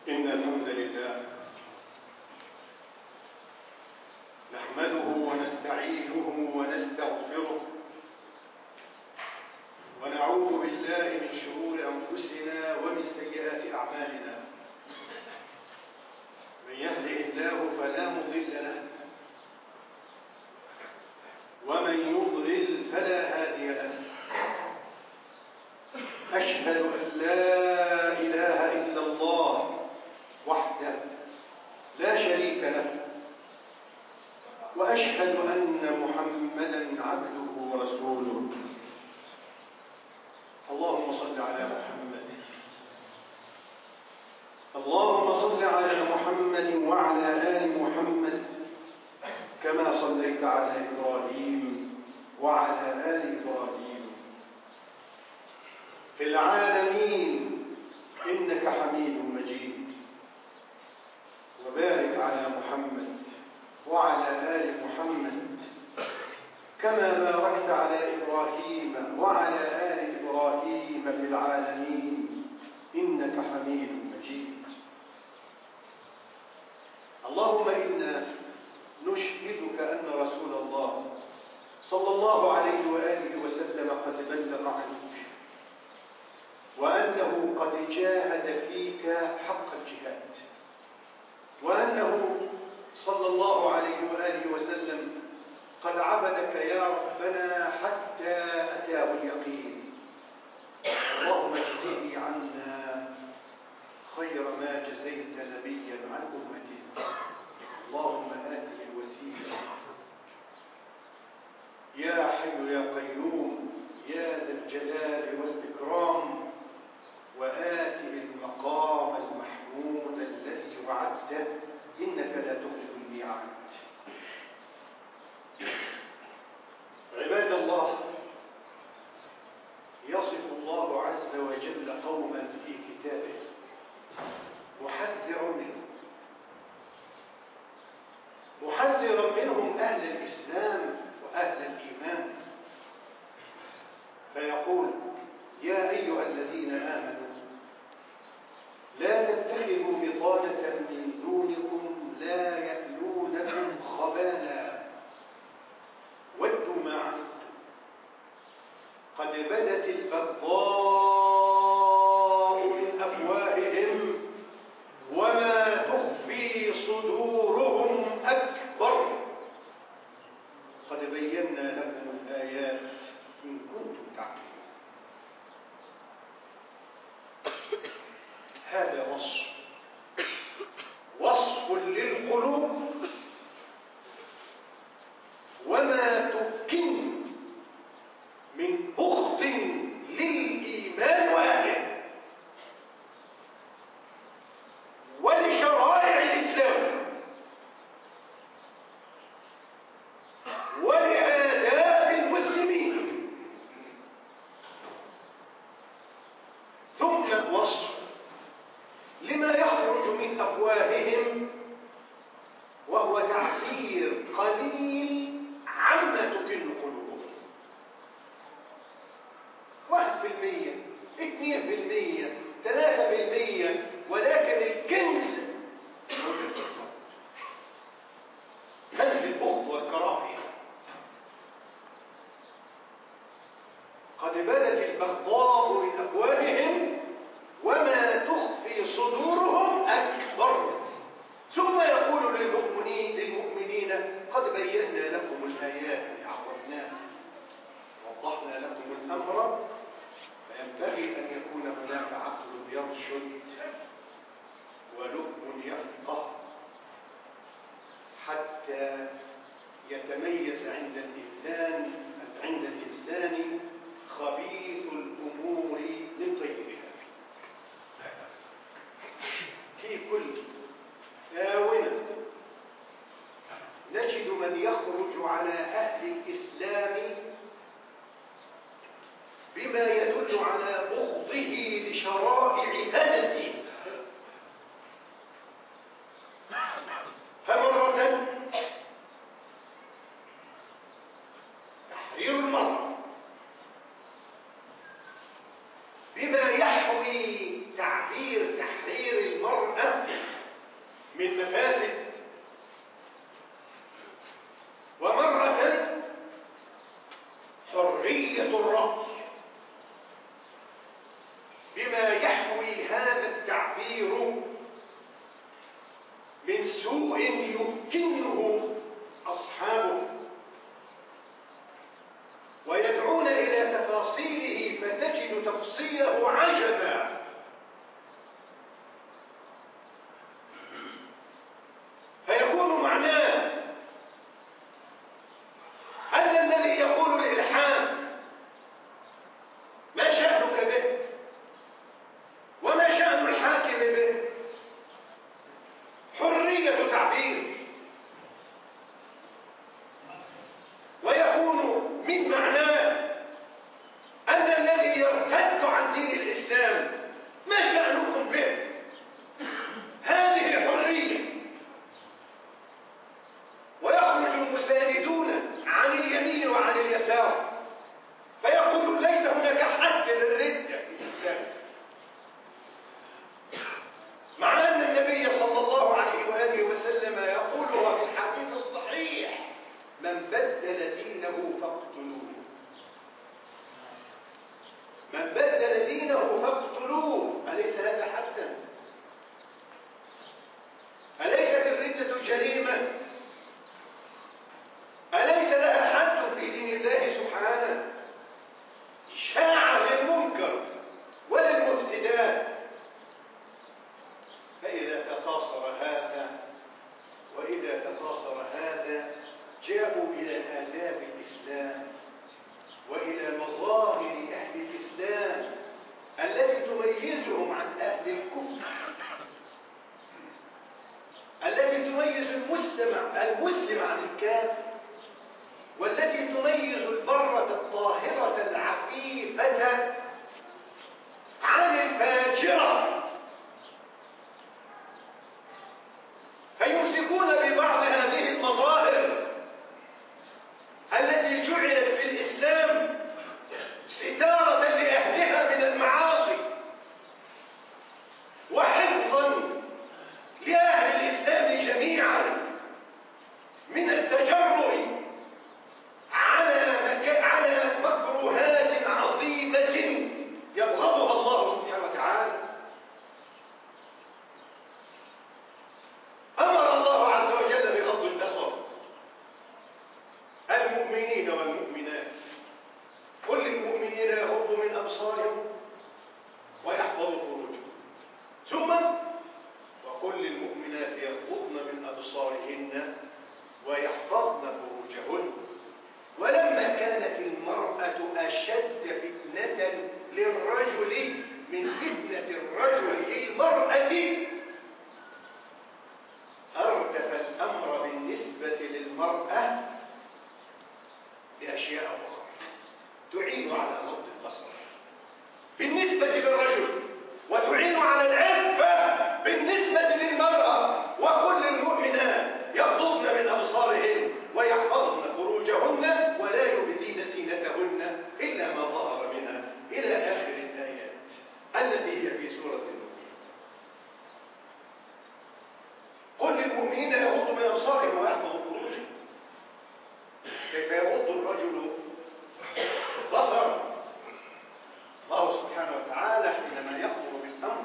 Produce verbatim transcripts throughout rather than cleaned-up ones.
إن الحمد لله نحمده ونستعينه ونستغفره ونعوذ بالله من شرور أنفسنا ومن سيئات أعمالنا. من يهده الله فلا مضل له ومن يضلل فلا هادي له. أشهد أن لا إله إلا الله وحده لا شريك له، وأشهد أن محمدًا عبده ورسوله. اللهم صل على محمد اللهم صل على محمد وعلى آل محمد كما صليت على إبراهيم وعلى آل إبراهيم في العالمين إنك حميد مجيد. وبارك على محمد وعلى آل محمد كما باركت على إبراهيم وعلى آل إبراهيم في العالمين إنك حميد مجيد. اللهم إنا نشهدك أن رسول الله صلى الله عليه وآله وسلم قد بلغ عنك، وأنه قد جاهد فيك حق الجهاد، وأنه صلى الله عليه وآله وسلم قد عبدك يا ربنا حتى أتاه اليقين. اللهم اجزه عنا خير ما جزيت نبيا عن أمته. اللهم آته الوسيلة يا حي يا قيوم يا ذا الجلال والإكرام، وآته المقام المحمود الذي وعدته إنك لا تخلف الميعاد. عباد الله، يصف الله عز وجل قوما في كتابه محذر منهم محذر منهم أهل الإسلام وأهل الإيمان، فيقول: يا أيها الذين آمنوا لا تتخذوا بطانة من دونكم لا يألونكم خبالا ودوا ما عنتم قد بدت البغضاء من أفواههم وما تخفي صدورهم أكبر قد بينا لكم الآيات إن كنتم تعقلون. هذا وصف وصف للقلوب وما تكن من بغض للإيمان وأهله ولشرائع الإسلام ولآداب المسلمين. ثم وصف لما يخرج من أفواههم وهو تعبير قليل عما تكن قلوبهم. واحد في المية، اثنين في المية، ثلاثة في المية، ولكن الكنز كنز البغض والكراهية. قد بدت البغضاء من أفواههم وما تخفي صدورهم أكبر. ثم يقول للمؤمنين للمؤمنين: قد بينا لكم الآيات عرفناها ووضحنا لكم الأمر، فينبغي أن يكون هناك عقل يرشد ولب يفقه حتى يتميز عند الإنسان عند الإنسان خبيث الأمور من طيبها. في كل آونة نجد من يخرج على أهل الإسلام بما يدل على بغضه لشرائع هذا الدين. فمرة تحرير المرأة بما يحوي تعبير تحرير المرأة من مفاسد، ومرة حرية الرأي بما يحوي هذا التعبير من سوء يمكنه أصحابه ويدعون إلى تفاصيله فتجد تفصيله عجبا. فيكون معناه أن الذي يقول الإلحاد ما شأنك به وما شأن الحاكم به؟ حرية تعبير. ويكون من معناه أن الذي يرتد عن دين الإسلام ما شأنكم به؟ هذه حرية. ويخرج المساندون عن اليمين وعن اليسار فيقول ليس هناك حد للردة في الإسلام، مع أن النبي صلى الله عليه وآله وسلم يقولها في الحديث الصحيح: من بدل دينه فاقتلوه. من بدل دينه فاقتلوه. أليس هذا حدا؟ أليست الردة جريمة؟ أليس لها حد في دين الله سبحانه؟ إشاعة للمنكر وللمفسدات. فإذا تقاصر هذا وإذا تقاصر هذا جاءوا إلى آداب الإسلام وإلى مظاهر أهل الإسلام التي تميزهم عن أهل الكفر، التي تميز المسلم المسلم عن الكافر، والتي تميز البرة الطاهرة العفيفة عن الفاجرة. فيمسكون ببعض هذه المظاهر التي جعلت في الإسلام ستارة لأهلها من المعاصي وحفظا لأهل الإسلام جميعا من التجرؤ على مك... على مكروهات عظيمة يبغضها الله سبحانه وتعالى. أمر الله عز وجل بغض البصر المؤمنين والمؤمنات. كل المؤمنين يغضوا من أبصارهم ويحفظوا فروجهم، ثم وكل المؤمنات يغضضن من أبصارهن ويحفظن فروجهن. ولما كانت المرأة أشد فتنة للرجل من فتنة الرجل للمرأة أردف الأمر بالنسبة للمرأة بأشياء أخرى تعين على غض البصر بالنسبة للرجل، وتعين على العفة بالنسبة للمرأة. وكل المؤمنات يغضضن من أبصارهن ويحفظن فروجهن ولا يبدين زينتهن إلا ما ظهر منها إلى آخر الآيات التي هي في سورة النور. كل المؤمنين يغضوا من أبصارهم ويحفظوا فروجهم. كيف يغض الرجل بصر؟ الله سبحانه وتعالى حينما يأمر بالأمر،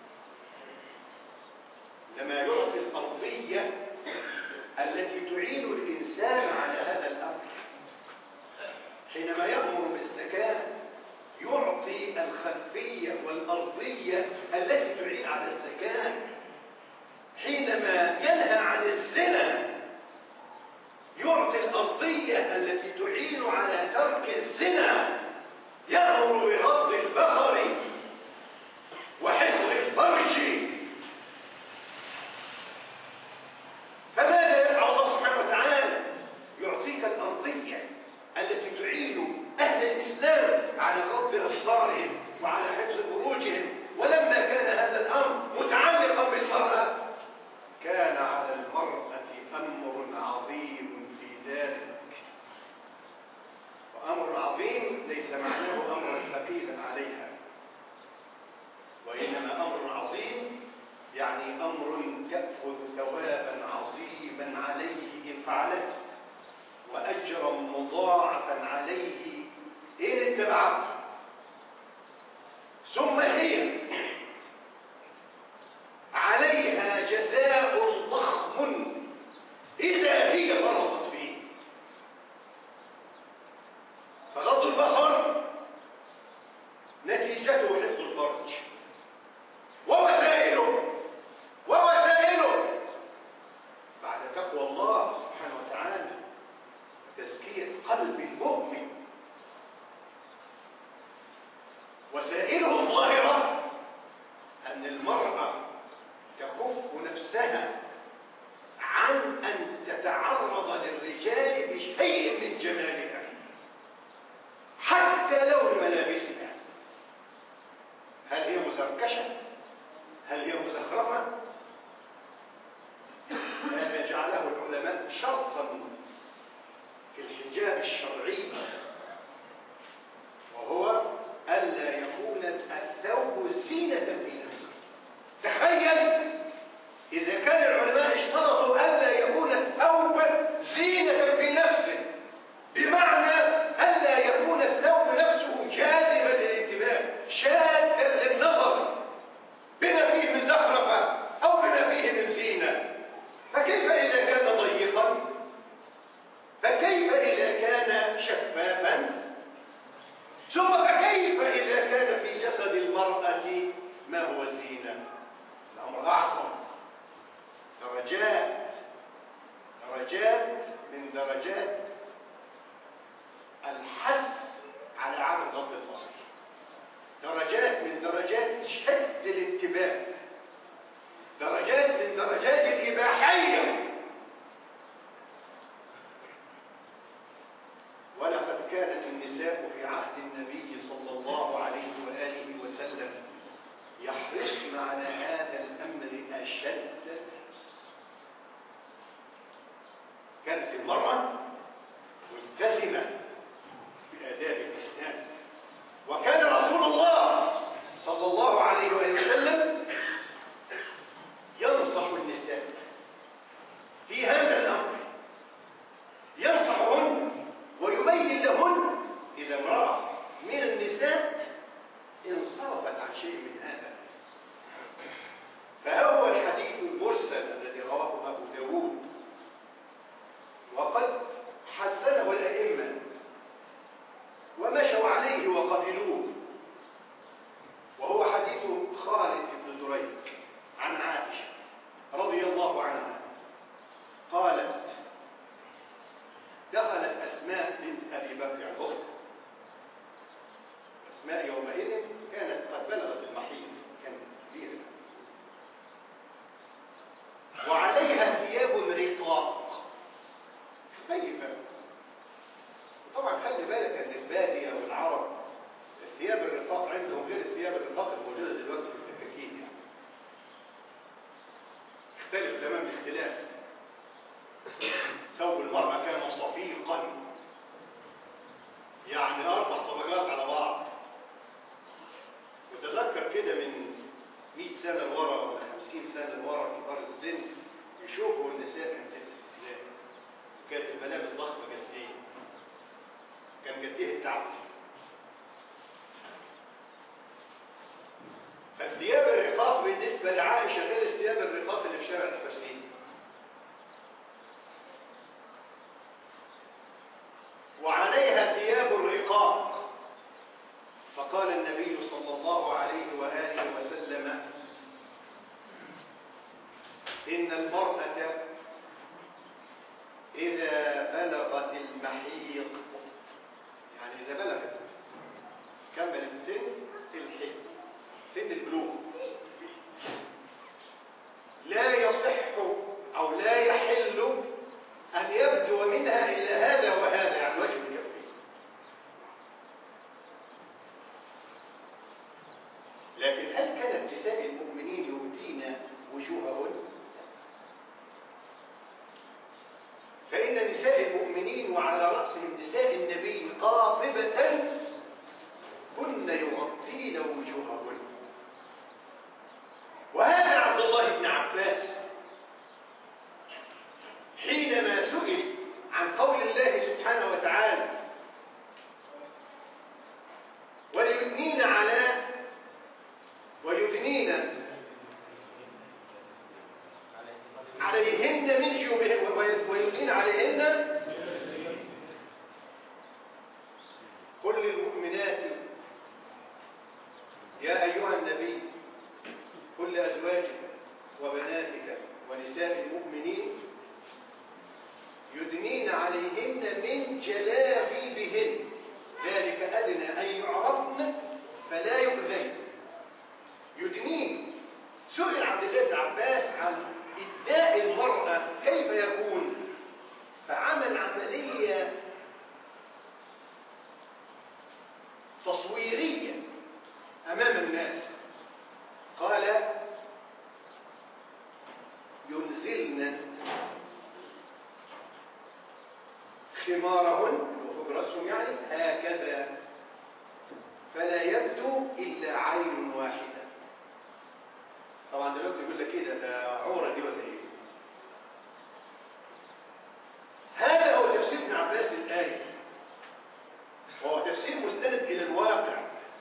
لما يعطي الأرضية التي تعين الإنسان على هذا الأمر، حينما يأمر بالزكاة يعطي الخلفية والأرضية التي تعين على الزكاة. حينما ينهى عن الزنا يعطي الأرضية التي تعين على ترك الزنا. يأمر بغض البصر وحفظ الفرج. فماذا يفعل الله سبحانه وتعالى؟ يعطيك الأرضية التي تعين أهل الإسلام على غض أبصارهم وعلى حفظ فروجهم. ولما كان هذا الأمر متعلقا بالمرأة كان على المرأة أمر عظيم في ذلك. وأمر عظيم ليس معناه أمرا ثقيلا عليها، إنما أمر عظيم يعني أمر يأخذ ثوابا عظيما عليه إن فعلته وأجرا مضاعفا عليه إن اتبعته. ثم هي عليها جزاء ضخم إذا هي فرطت فيه. فغض البصر نتيجته حفظ الفرج ووسائله ووسائله بعد تقوى الله سبحانه وتعالى وتزكية قلب المؤمن. وسائله الظاهرة أن المرأة تكف نفسها عن أن تتعرض للرجال بشيء من جمالها حتى لون ملابسها. هل هي مزركشة؟ هل هي مزخرفة؟ هذا جعله العلماء شرطا في الحجاب الشرعي، وهو ألا يكون الثوب زينة في نفسه. تخيل إذا كان العلماء اشترطوا ألا يكون الثوب زينة في نفسه، بمعنى ألا يكون الثوب نفسه جاذبا للانتباه شادا للنظر بما فيه من زخرفة أو بما فيه من زينة، فكيف إذا كان ضيقا؟ فكيف إذا كان شفافا؟ ثم فكيف إذا كان في جسد المرأة ما هو زينة؟ الأمر أعظم. درجات درجات من درجات الحث على عدم غض البصر، درجات من درجات شد الانتباه، درجات من درجات الإباحية. ولقد كانت النساء في عهد النبي صلى الله عليه وآله وسلم يحرصن على هذا الأمر أشد الحرص. كانت المرأة ملتزمة بآداب الإسلام، وكان رسول الله صلى الله عليه وآله وسلم ينصح النساء في هذا الأمر، ينصحهن ويبين لهن إذا امرأة من النساء انصرفت عن شيء من هذا. فهو الحديث المرسل الذي رواه أبو داود وقد حسنه الأئمة ومشوا عليه وقبلوه، وهو حديث خالد بن دريك عن عائشة رضي الله عنها قالت: دخلت أسماء بنت أبي بكر الأخرى. أسماء يومئذ كانت قد بلغت المحيض، كانت كبيرة، وعليها ثياب رقاق خفيفة. طبعا خلي بالك أن البادية والعرب الثياب الرقاق عندهم غير الثياب الرقاق الموجودة دلوقتي في التكاكين، يعني اختلف تمام الاختلاف. ثوب المرأة كان صفيقا، يعني أربع طبقات على بعض. وتذكر كده من مئة سنة لورا ولا خمسين سنة لورا كبار السن يشوفوا النساء كانت تلبس ازاي، وكانت الملابس ضخمة قد ايه، كان قد ايه التعب. فالثياب الرقاق بالنسبة لعائشة غير الثياب الرقاق اللي في شارع الفرسين. وعليها ثياب الرقاق. فقال النبي صلى الله عليه وآله وسلم: إن المرأة إذا بلغت المحيض، يعني إذا بلغت كملت سن الحيض، سن البلوغ، لا يصح أو لا يحل أن يبدو منها إلا هذا وهذا، يعني وجه الكفين. لكن هل كانت نساء المؤمنين يبدين وجوههن؟ فإن نساء المؤمنين وعلى رأسهم نساء النبي قاطبة كن يغطين وجوههن. يدنين عليهن من جيوبهن ويدنين عليهن قل للمؤمنات يا أيها النبي قل لأزواجك وبناتك ونساء المؤمنين يدنين عليهن من جلابيبهن ذلك أدنى أن يعرفن فلا يؤذين. يدنين. سئل عبد الله بن عباس عن إداء المرأة كيف يكون، فعمل عملية تصويرية أمام الناس. قال ينزلن خمارهن وفوق رأسهم يعني هكذا فلا يبدو إلا عين واحدة. طبعا دلوقتي يقول لك كده ده عورة دي ولا ايه؟ هذا هو تفسير ابن عباس للآية، وهو تفسير مستند إلى الواقع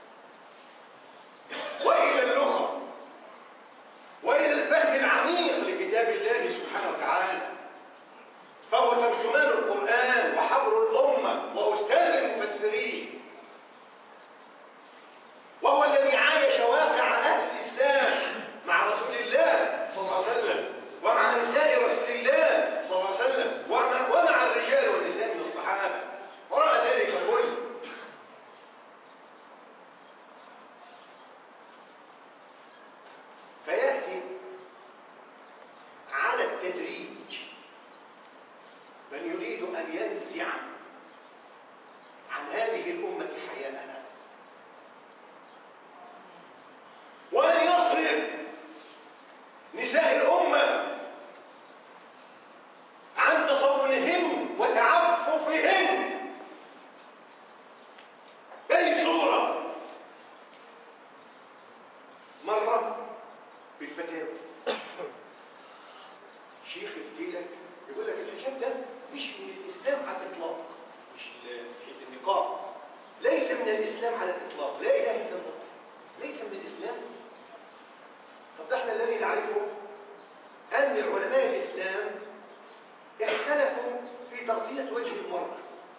وإلى اللغة وإلى الفهم العميق لكتاب الله سبحانه وتعالى. فهو ترجمان القرآن وحبر الأمة وأستاذ المفسرين، وهو الذي عايش واقع أهل الإسلام مع رسول الله صلى الله عليه وسلم ومع نساء رسول الله صلى الله عليه وسلم ومع, ومع الرجال والنساء من الصحابة ورأى ذلك الكل. فيأتي على التدريج من يريد أن ينزع عن هذه الأمة حياءها وأن يصرف نساء الأمة عن تصونهن وتعففهن بأي صورة. مرة بالفتاوى شيخ يفتيلك يقول لك الحجاب ده مش من الإسلام على الإطلاق، مش النقاب ليس من الإسلام على الإطلاق، لا إله إلا الله، ليس من الإسلام. طب احنا الذي نعرفه أن علماء الإسلام اختلفوا في تغطية وجه المرأة،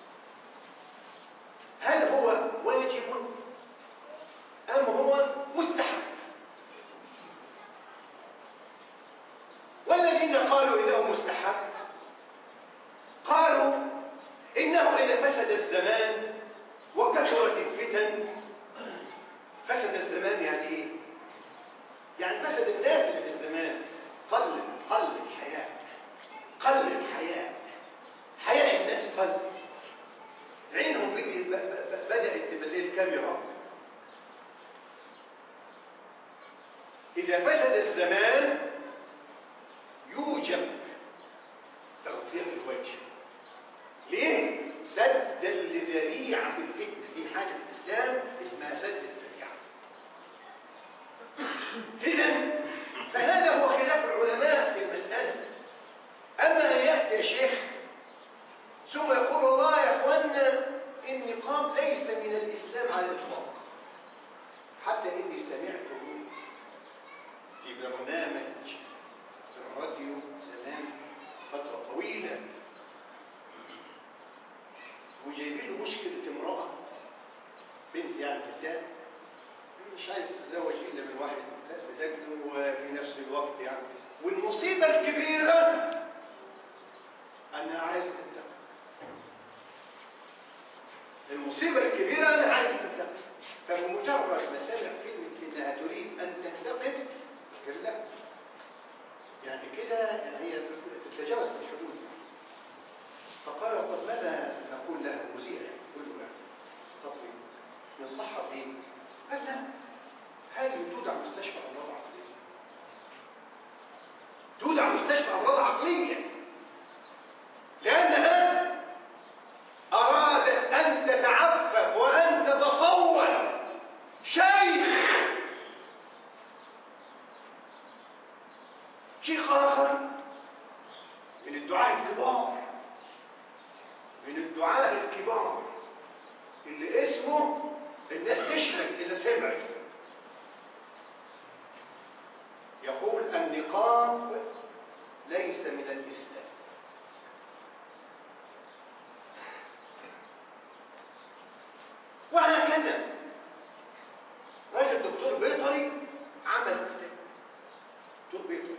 هل هو واجب أم هو مستحب؟ والذين قالوا إنه مستحب قالوا إنه إذا فسد الزمان وكثرت الفتن. فسد الزمان يعني إيه؟ يعني فسد الناس اللي في الزمان، قل قل الحياة قل الحياة حياة الناس قل، عينهم بدأت تبقى زي الكاميرا. إذا فسد الزمان يوجب تغطية الوجه. ليه؟ سد لذريعة الفتنة، دي حاجة في الإسلام اسمها سد الذريعة. إذن فهذا هو خلاف العلماء في المسألة. أما أن يأتي يا شيخ ثم يقول الله يا أخوانا النقاب ليس من الإسلام على الإطلاق، حتى إني سمعته في برنامج في الراديو زمان فترة طويلة وجايبين له مشكلة امرأة بنت يعني فتاة مش عايز تتزوج إلا من واحد بتجنه وفي نفس الوقت يعني، والمصيبة الكبيرة أنها عايزة تنتقل. المصيبة الكبيرة أنها عايزة تنتقل، فبمجرد ما سمع كلمة إنها تريد أن تنتقل قال لا، يعني كده هي تتجاوزت الحدود. فقال طب ماذا نقول له المذيع؟ يقول له طب ننصحها بإيه؟ قال لا، هذه تودع مستشفى أمراض عقلية، تودع مستشفى أمراض عقلية، لأنها أرادت أن تتعفف وأن تتصور شيخ شيخ آخر من الدعاة الكبار من الدعاة الكبار اللي اسمه الناس تشمل إذا سمعت يقول النقاب ليس من الإسلام. وهكذا راجل دكتور بيطري عمل كتاب، دكتور بيطري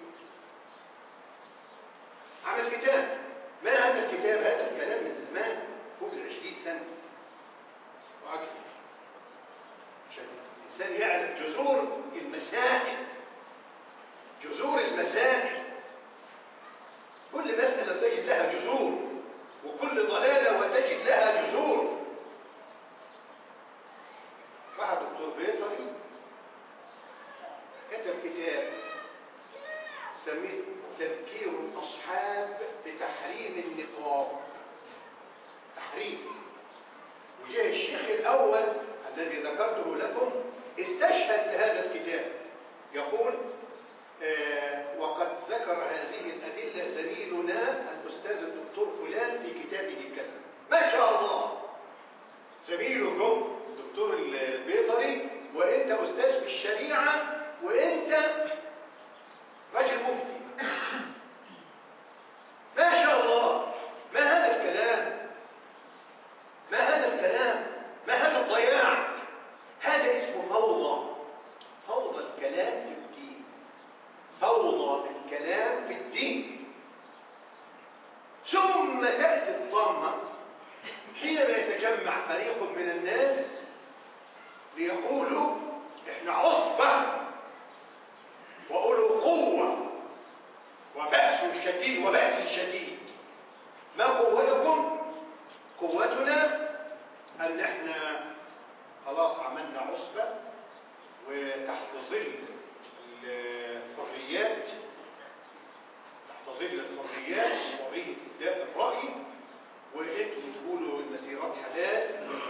عمل كتاب. ما هذا الكتاب؟ هذا الكلام من زمان فوق العشرين سنة وأكثر، عشان الإنسان يعرف جذور المسائل، جذور المسائل. كل مسألة تجد لها جذور، وكل ضلالة وتجد لها جذور. واحد دكتور بيطري كتب كتاب سميه تذكير الأصحاب بتحريم النقاب. تحريم. وجاء الشيخ الأول الذي ذكرته لكم استشهد بهذا الكتاب، يقول آه وقد ذكر هذه الأدلة زميلنا الأستاذ الدكتور فلان في كتابه كذا. ما شاء الله، زميلكم الدكتور البيطري، وانت أستاذ في الشريعة، وانت رجل مفتي. ما شاء الله. ما هذا الكلام؟ ما هذا الكلام؟ ما هذا الضياع؟ هذا اسمه فوضى. فوضى الكلام في الدين. فوضى الكلام في الدين. ثم تأتي الضمة حينما يتجمع فريق من الناس ليقولوا احنا عصبة وأولو قوة وبأس شديد وبأس شديد. ما قوتكم؟ قوتنا أن احنا خلاص عملنا عصبة وتحت ظل الحريات، تحت ظل الحريات وحرية إبداء الرأي، وانتوا بتقولوا المسيرات حلال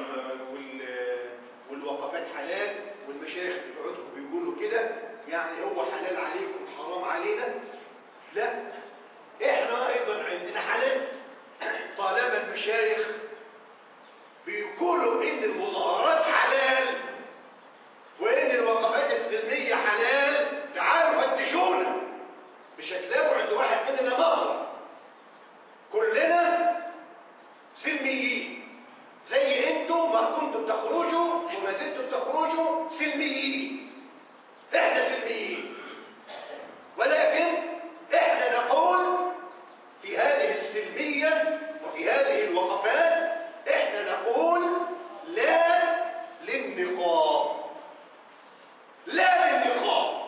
والوقفات حلال والمشايخ بتوعكم بيقولوا كده، يعني هو حلال عليكم حرام علينا. لا، احنا ايضا عندنا حلال طالما المشايخ بيقولوا ان المظاهرات حلال وان الوقفات السلميه حلال. تعالوا فتشونا، مش هتلاقوا عند واحد مننا مظهر. كلنا سلميين زي انتم ما كنتم تخرجوا وما زلتم تخرجوا سلميين. احنا سلميين، ولكن احنا نقول في هذه السلمية وفي هذه الوقفات احنا نقول لا للنقاب، لا للنقاب.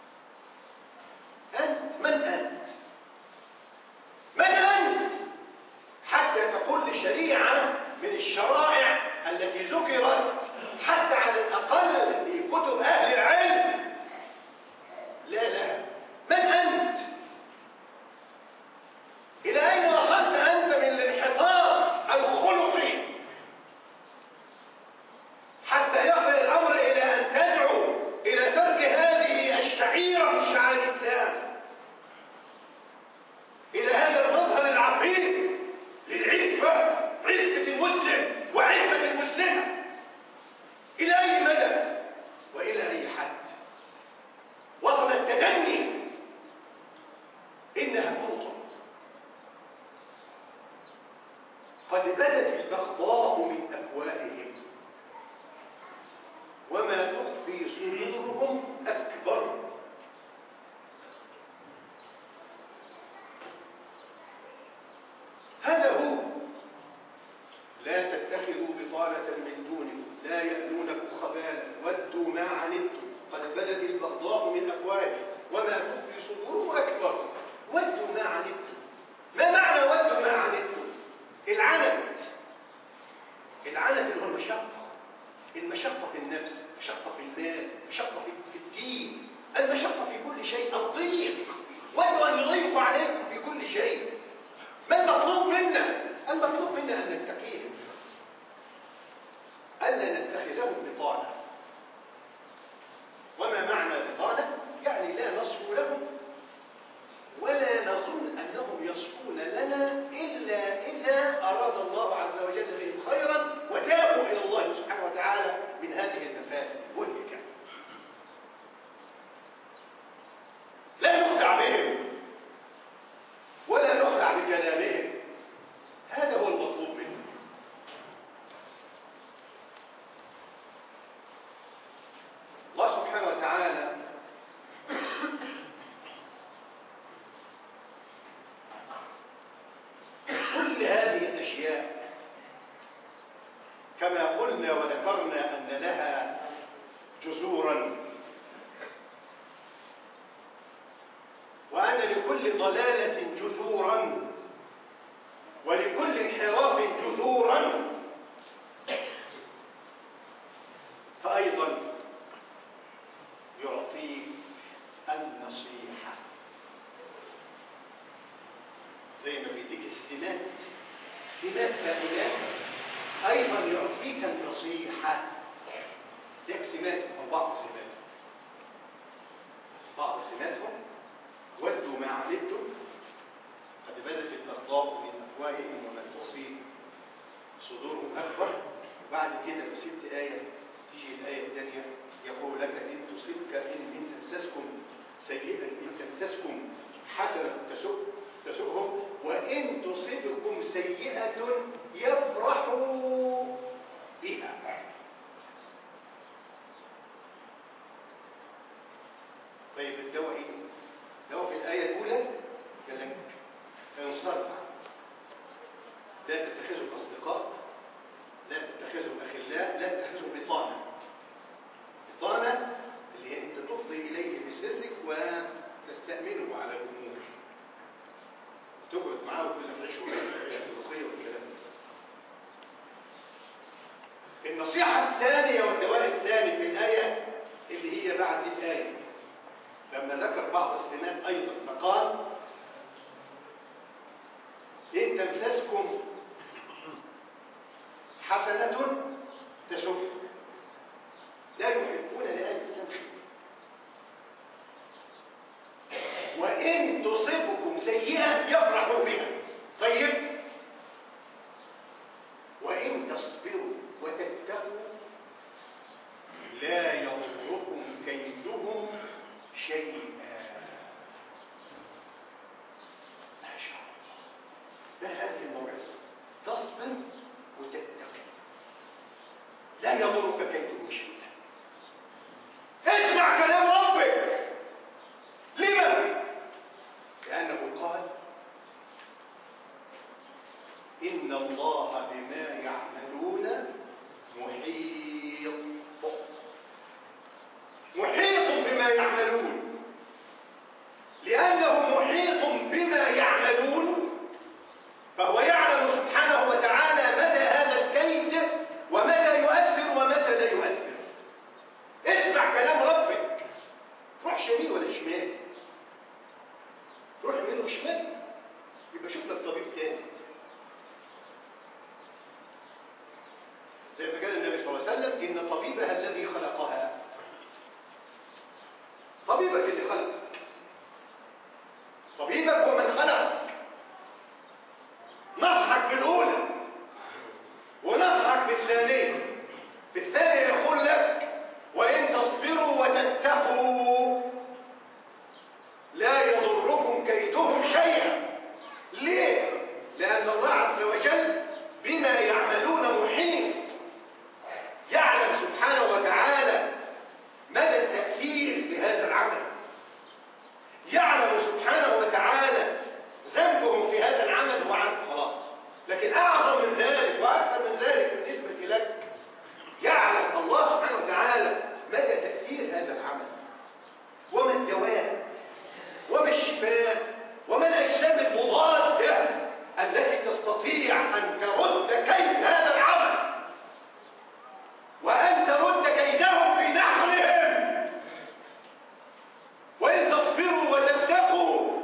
أنت من أنت؟ من أنت حتى تقول لشريعة من الشرائع التي ذكرت حتى على الأقل في كتب أهل العلم لا لا؟ من أنت؟ إلى أين وصلت أنت من الانحطاط الخلقي حتى يصل الأمر إلى أن تدعو إلى ترك هذه الشعيرة من شعائر الإسلام، إلى هذا المظهر العقيم للعفة، عفة المسلم وعفة المسلمة؟ إلى أي مدى وإلى أي حد وصل التدني؟ إنها فوضى. قد بدت البغضاء من أفواههم وما تخفي صدورهم أكبر. هذا هو. لا تتخذوا بطانة من دونكم لا يألونكم خبالا ودوا ما عنتم قد بدت البغضاء من أفواههم وما تخفي صدورهم أكبر. ودوا ما عنتم. ما معنى ودوا ما عنتم؟ العنت. العنت هو المشقة. المشقة في النفس، المشقة في المال، المشقة في الدين، المشقة في كل شيء، الضيق. ودوا أن يضيقوا عليكم في كل شيء. ما المطلوب منا؟ المطلوب منا أن نتقيهم، ألا نتخذهم بطانة. وما معنى بطانة؟ يعني لا نصفو لهم ولا نظن أنهم يصفون لنا إلا إذا أراد الله عز وجل بهم خيرا وتابوا إلى الله سبحانه وتعالى من هذه المفاسد والهكا. كما قلنا وذكرنا أن لها جذورا، وأن لكل ضلالة جذورا ولكل انحراف جذورا، فأيضا يعطيك النصيحة زي ما بيديك السمات سمات هؤلاء، أيضا يعطيك النصيحة ذاك سمات أو بعض السمات بعض سماتهم ودوا ما عنتم قد بدت البغضاء من أفواههم وما تخفي صدورهم أكبر. وبعد كده في ست آية تيجي الآية الثانية يقول لك إن تصبك إن تمسسكم سيئة إن تمسسكم حسنة تسؤ تسؤهم وإن تصبكم سيئة يفرحوا بها. طيب الدواء إيه؟ الدواء في الآية الأولى قال لك انصرف، لا تتخذوا أصدقاء، لا تتخذوا أخلاء، لا تتخذوا بطانة. بطانة اللي هي أنت تفضي إليه بسرك وتستأمنه على الأمور، تقعد معاه وكل ما تعيش الرقية والكلام ده. النصيحة الثانية والدواء الثاني في الآية اللي هي بعد الآية لما ذكر بعض السمات أيضا فقال إن تمسسكم حسنة تسؤ، لا يحبون لأهل الإسلام شيء، وإن تصبكم سيئة يفرحوا بها. طيب وإن تصبروا وتتقوا لا يضركم كيدهم شيئا. ما شاء الله، ده هذه الموعظة، تصبر وتتقي لا يضرك كيدهم شيئا. اسمع كلام ربك. لما؟ لأنه قال إن الله بما يعملون محيط. محيط بما يعملون، لأنه محيط بما يعملون فهو يعلم سبحانه وتعالى مدى هذا الكيد ومتى يؤثر ومتى لا يؤثر. اسمع كلام ربك. تروح شمال ولا شمال؟ تروح يمين وشمال يبقى شوف لك طبيب تاني. زي ما قال النبي صلى الله عليه وسلم إن طبيبها الذي خلقها. طبيبك اللي خلقك، طبيبك هو من خلقك. نصحك بالأولى ونصحك بالثانية. بالثانية يقول لك وإن تصبروا وتتقوا لا يضركم كيدهم شيئا. ليه؟ لأن الله عز وجل بما يعملون محيط، يعلم سبحانه وتعالى مدى التأثير بهذا العمل، يعلم سبحانه وتعالى ذنبهم في هذا العمل وعنه خلاص. لكن أعظم من ذلك وأكثر من ذلك بالنسبة لك، يعلم الله سبحانه وتعالى مدى تأثير هذا العمل وما الدواء وما الشفاء وما الأجسام المضادة التي تستطيع أن ترد كيد هذا العمل وأن ترد كيدهم في نحرهم. وإن تصبروا وتتقوا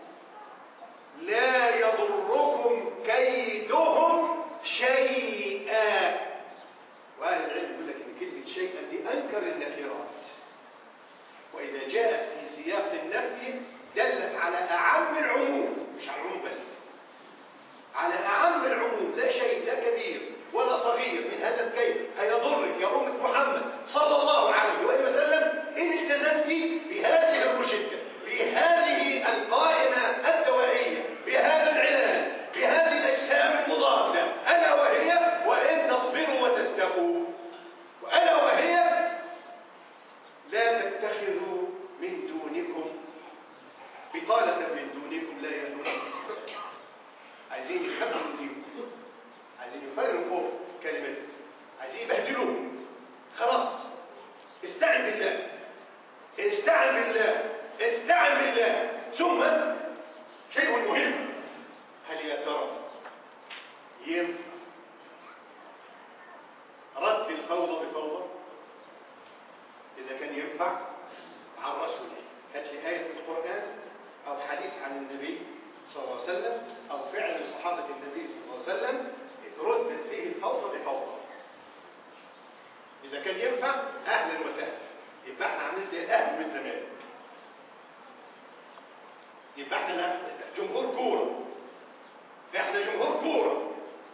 لا يضركم كيدهم شيئا. وأهل العلم يقول لك إن كلمة شيئا دي أنكر النكرات، وإذا جاءت في سياق النفي دلت على أعم العموم، مش على العموم بس، على أعم العموم. لا شيء لا كبير ولا صغير من هذا الكيد هيضرك يا أمة محمد صلى الله عليه وآله وسلم إن التزمت بهذه الروشتة، بهذه القائمة الدوائية، بهذا العلاج، بهذه الأجسام المضادة، ألا وهي وإن تصبروا وتتقوا، وألا وهي لا تتخذوا من دونكم بطالة من دونكم لا يألونكم. عايزين يخبروا دينكم، عايزين يفرقوا كلمة عايزين يبهدلوه. خلاص استعن بالله، استعن بالله، استعن بالله. ثم شيء مهم، هل يا ترى ينفع رد الفوضى بفوضى؟ إذا كان ينفع عن رسول الله، هات لي آية في القرآن أو حديث عن النبي صلى الله عليه وسلم أو فعل صحابة النبي صلى الله عليه وسلم ردت فيه الفوضى بفوضى. إذا كان ينفع أهلا وسهلا، يبقى احنا عاملين زي الأهل والزمالك، يبقى احنا جمهور كورة، احنا جمهور كورة.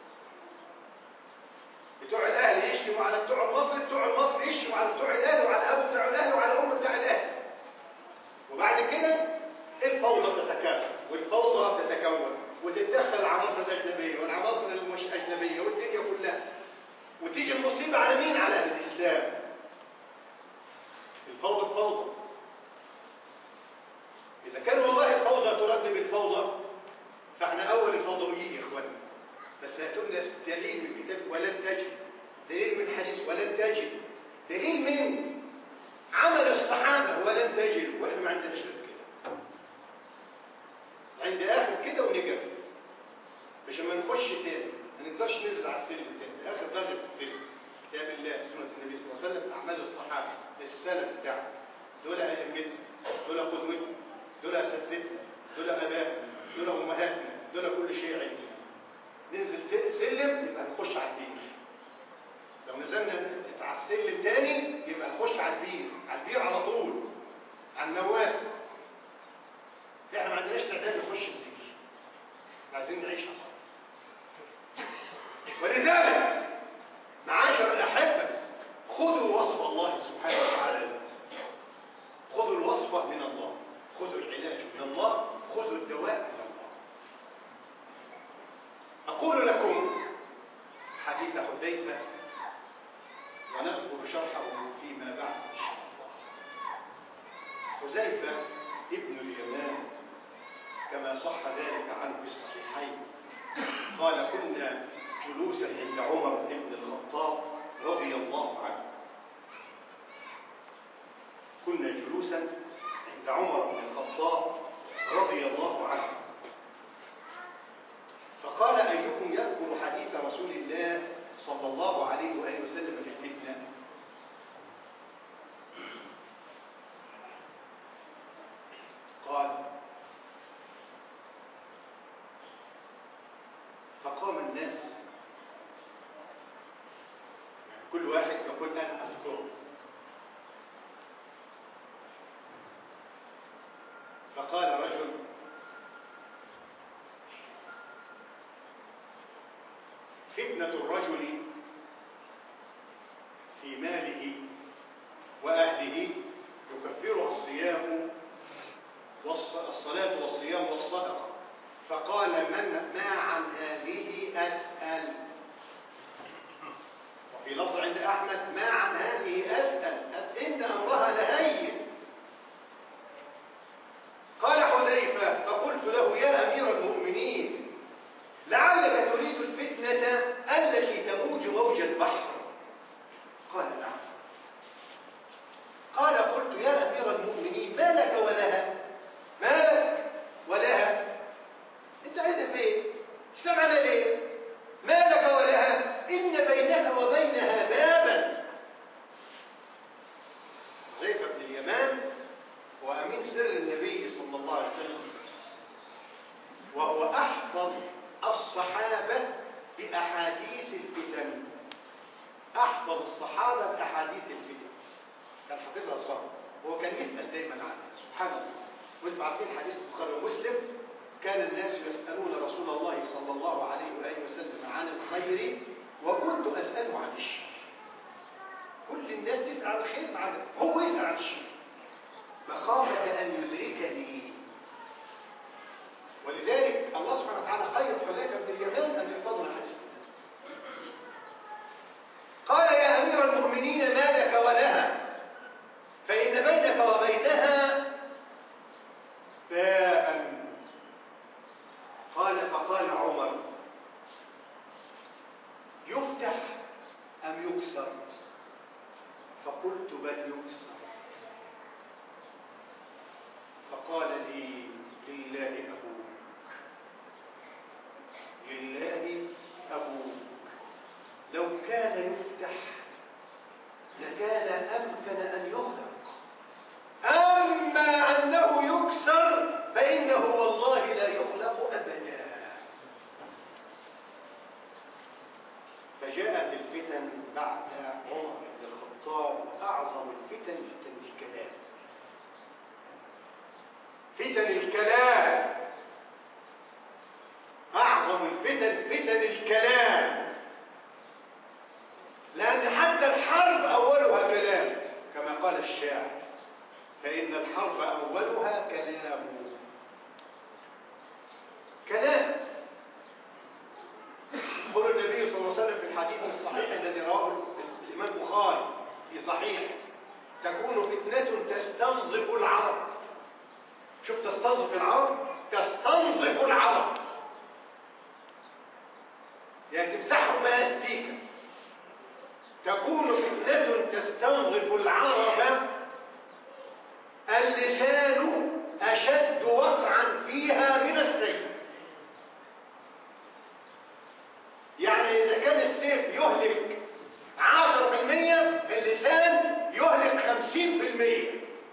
بتوع الأهل يشتموا على بتوع المصري، بتوع المصري يشتموا على بتوع الأهل وعلى أبو بتوع الأهل وعلى أم بتاع الأهل. وبعد كده الفوضى تتكاثر والفوضى تتكون وتتدخل العناصر الأجنبية والعناصر المش أجنبية والدنيا كلها، وتيجي المصيبة على مين؟ على أهل الإسلام. الفوضى الفوضى. إذا كان والله الفوضى ترد بالفوضى فاحنا أول الفوضويين يا إخواني. بس هاتوا لنا دليل من الكتاب ولن تجد، دليل من حديث ولن تجد، دليل من عمل الصحابة ولن تجد، واحنا ما عندناش كده. عند آخر كده ونقف مش لما نخش تاني ما نقدرش ننزل على السلم تاني. آخر درجة في السلم كتاب الله سنة النبي صلى الله عليه وسلم، أعمال الصحابة السلف بتاعهم، دول أئمتنا، دول قدوتنا، دول أساتذتنا، دول آبائنا، دول أمهاتنا، دول كل شيء عندنا. ننزل سلم يبقى نخش على البير. لو نزلنا على السلم تاني يبقى نخش على البير، على البير على طول، على النواسة. احنا ما عندناش تعداد نخش البير، عايزين نعيش على الأرض. ولذلك معاشر الأحبة خذوا وصف الله سبحانه وتعالى، خذوا الوصفة من الله، خذوا العلاج من الله، خذوا الدواء من الله. أقول لكم حديث حذيفة ونذكر شرحه فيما بعد إن شاء الله. حذيفة ابن اليمان كما صح ذلك عنه في الصحيحين قال: كنا جلوسا عند عمر بن الخطاب رضي الله عنه، كنا جلوسا عند عمر بن الخطاب رضي الله عنه، فقال: أيكم يذكر حديث رسول الله صلى الله عليه وآله وسلم في الفتنة؟ قال: فقام الناس، يعني كل واحد يقول أنا أذكره. فقال رجل: فتنة الرجل في ماله وأهله يكفرها الصيام والصلاة والصيام والصدقة. فقال: من ما عن هذه أسأل. وفي لفظ عند أحمد: ما عن هذه أسأل، إن أمرها لهين. قال حذيفة: فقلت له: يا أمير المؤمنين، لعلك تريد الفتنة التي تموج موج البحر. قال: نعم. قال: قلت: يا أمير المؤمنين، ما لك ولها؟ ما لك ولها؟ انت عايزها فين؟ تسمعنا ليه؟ ما لك ولها؟ إن بينك وبينها بابا. حذيفة بن اليمان هو أمين سر النبي صلى الله عليه وسلم، وهو أحفظ الصحابة بأحاديث الفتن، أحفظ الصحابة بأحاديث الفتن، كان حافظها صح، وهو كان يسأل دايما عنها. سبحان الله. وانتم عارفين حديث البخاري ومسلم: كان الناس يسألون رسول الله صلى الله عليه وآله وسلم عن الخير وكنت أسأله عن الشر. كل الناس تسأل عن الخير، معنا هو يسأل عن الشر مخافة أن يدركني. ولذلك الله سبحانه وتعالى خير حذيفة بن اليمان أن يحفظنا حديث. قال: يا أمير المؤمنين، ما لك ولها؟ فإن بينك وبينها باء. قال: فقال عمر: يفتح أم يكسر؟ فقال لي لله أبوك، لله أبوك. لو كان يفتح لكان أمكن أن يغلق، أما أنه يكسر فإنه والله لا يغلق أبدا. فجاءت الفتن بعد عمر بن الخطاب، أعظم الفتن فتن الكلام. فتن الكلام أعظم الفتن فتن الكلام، لأن حتى الحرب أولها كلام كما قال الشاعر، فإن الحرب أولها كلام. كلام. يقول النبي صلى الله عليه وسلم في الحديث الصحيح الذي رواه الإمام البخاري في صحيح: تكون فتنة تستنظف العرب. شوف تستنظف العرب، تستنظف العرب يعني تمسحهم بلاستيكا. تكون فتنة تستنظف العرب اللسان أشد وقعا فيها من السيف. يعني إذا كان السيف يهلك عشرة بالمئة، اللسان يهلك خمسين بالمئة.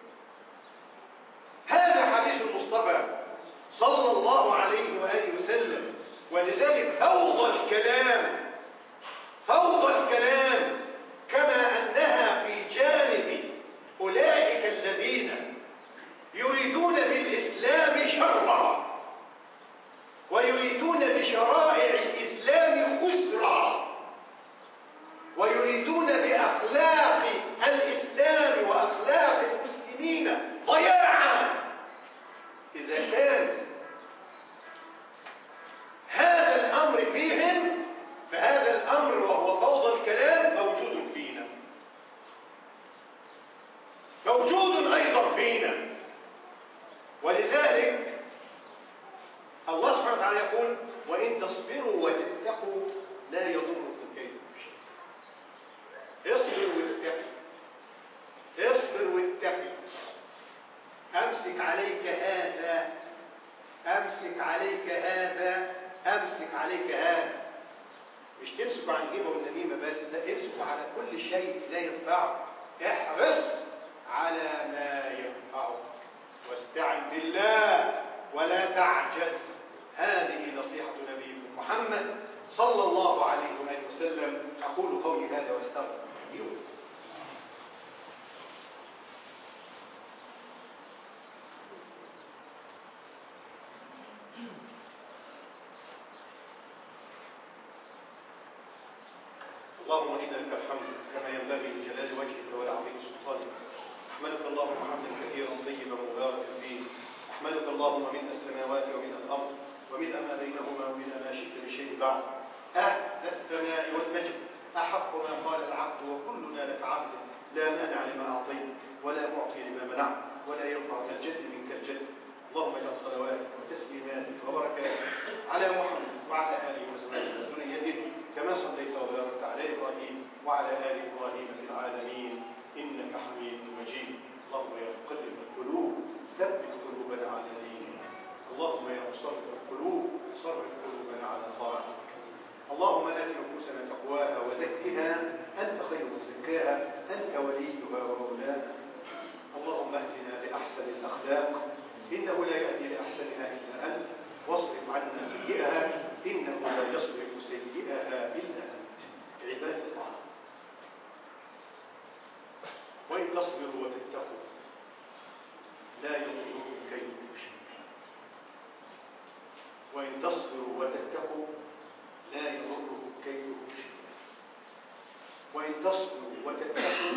هذا حديث المصطفى صلى الله عليه وآله وسلم. ولذلك فوضى الكلام فوضى الكلام كما أنها في جانب أولئك الذين يريدون بالإسلام شرا ويريدون بشرائع الإسلام خسرا ويريدون بأخلاق الإسلام وأخلاق المسلمين ضياعا. إذا كان هذا الأمر فيهم فهذا الأمر وهو فوضى الكلام موجود فينا، موجود أيضا فينا. ولذلك الله سبحانه وتعالى يقول: وإن تصبروا وتتقوا لا يضركم كيدهم شيئا. اصبر واتقي، اصبر واتقي. أمسك عليك هذا، أمسك عليك هذا، أمسك عليك هذا. مش تمسكوا عن الغيبة والنميمة بس، لا، امسكوا على كل شيء لا ينفعك. احرص على ما ينفعك واستعن بالله ولا تعجز. هذه نصيحة نبيكم محمد صلى الله عليه وآله وسلم. أقول قولي هذا واستغفر الله. اللهم إنا لك الحمد كما ينبغي لجلال وجهك ولعظيم سلطانك. أحمدك اللهم حمدا كثيرا طيبا مباركا فيه. أحمدك اللهم من السماوات ومن الأرض ومن ما بينهما ومن ما شئت من شيء بعد. أهل الثناء والمجد أحق ما قال العبد وكلنا لك عبد. لا مانع لما أعطيت ولا معطي لما منعت ولا ينفع كالجد منك الجد. اللهم اجعل صلواتك وتسليماتك وبركاتك على محمد وعلى آله وصحبه وذريته كما صليت وباركت على إبراهيم وعلى آل إبراهيم في العالمين إنك حميد مجيد. اللهم يا مقلب القلوب ثبت قلوبنا على دينك. اللهم يا مصرف القلوب صرف قلوبنا على طاعتك. اللهم آت نفوسنا تقواها وزكها أنت خير من زكاها، أنت وليها ومولاها. اللهم اهدنا لأحسن الأخلاق إنه لا يهدي لأحسنها إلا أنت، واصرف عنا سيئها إنه لا يصرف سيئها إلا أنت. عباد الله، وإن تصبروا وتتقوا لا يضركم كيدهم شيئا. وإن تصبروا وتتقوا لا يضركم كيدهم شيئا. وإن تصبروا وتتقوا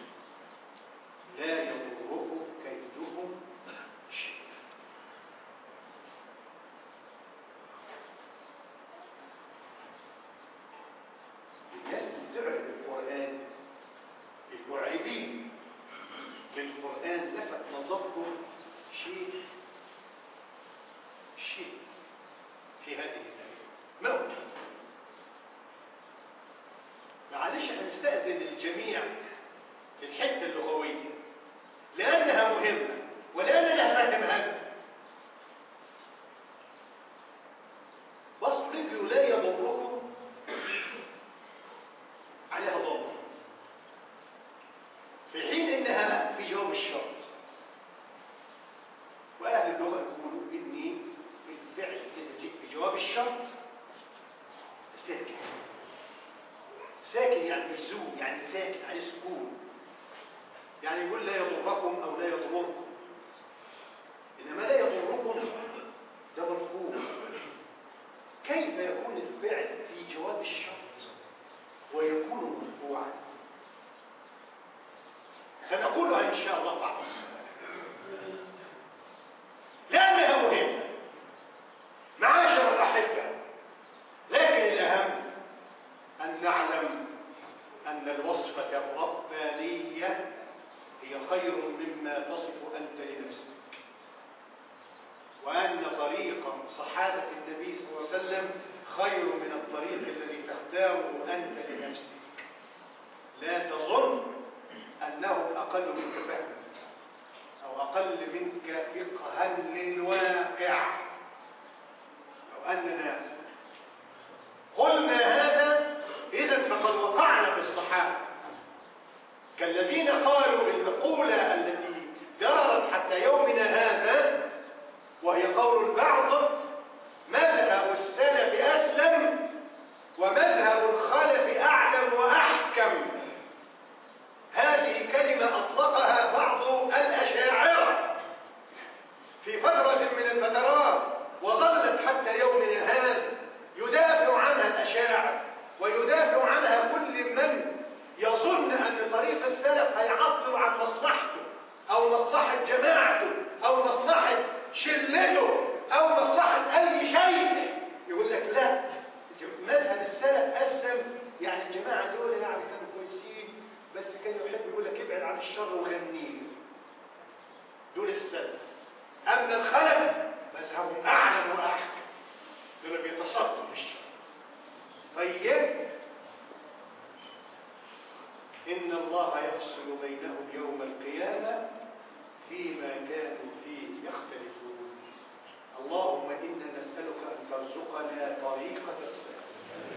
لا يضركم كيدهم شيئا. الناس بتعرف القرآن، المرعبين بالقرآن لفت نظرهم شيء شيء في هذه الآية موت. معلش هنستأذن الجميع في الحتة اللغوية لأنها مهمة ولأن لها فهمها أهل اللغة يقولوا إن الفعل إذا جئت بجواب الشرط ساكن. ساكن يعني مجزوم، يعني ساكن، يعني سكون. يعني يقول لا يضركم أو لا يضركم، إنما لا يضركم ده مرفوع. كيف يكون الفعل في جواب الشرط ويكون مرفوعا؟ سنقولها إن شاء الله بعد الصلاة، لأنها مهمة معاشر الأحبة. لكن الأهم أن نعلم أن الوصفة الربانية هي خير مما تصف أنت لنفسك، وأن طريق صحابة النبي صلى الله عليه وسلم خير من الطريق الذي تختاره أنت لنفسك. لا تظن أنه أقل منك فهما أو أقل منك فقها للواقع. لو أننا قلنا هذا إذن فقد وقعنا في الصحابة كالذين قالوا المقولة التي دارت حتى يومنا هذا، وهي قول البعض: مذهب السلف أسلم ومذهب الخلف أعلم وأحكم. هذه كلمة أطلقها بعض الأشاعرة في فترة من الفترات، وظلت حتى يومنا هذا يدافع عنها الأشاعرة ويدافع عنها كل من يظن أن طريق السلف هيعطل عن مصلحته أو مصلحة جماعته أو مصلحة شلته أو مصلحة أي شيء. يقول لك لا، مذهب السلف أسلم، يعني الجماعة دول يعني كانوا كويسين، بس كان يحب يقول لك ابعد عن الشر وغنيه. دول السلف. أما الخلف مذهبهم أعلم وأحكم، دول بيتصدوا بالشر. طيب، إن الله يفصل بينهم يوم القيامة فيما كانوا فيه يختلفون. اللهم إنا نسألك أن ترزقنا طريقة السلف.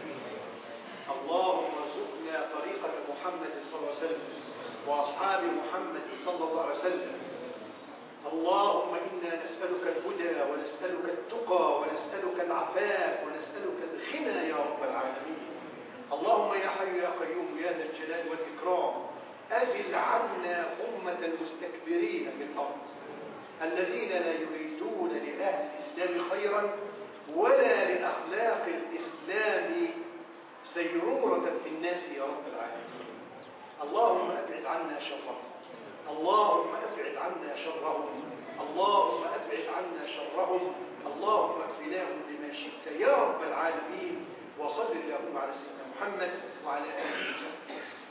اللهم ارزقنا طريقة محمد صلى الله عليه وسلم وأصحاب محمد صلى الله عليه وسلم. اللهم إنا نسألك الهدى ونسألك التقى ونسألك العفاف ونسألك الغنى يا رب العالمين. اللهم يا حي يا قيوم يا ذا الجلال والإكرام، أزل عنا أمة المستكبرين في الأرض الذين لا يريدون لأهل الإسلام خيرا ولا لأخلاق الإسلام سيرورة في الناس يا رب العالمين. اللهم أبعد عنا شرهم، اللهم أبعد عنا شرهم، اللهم أبعد عنا شرهم، اللهم اكفناهم بما شئت يا رب العالمين. وصل اللهم على سيدنا محمد وعلى آله وصحبه.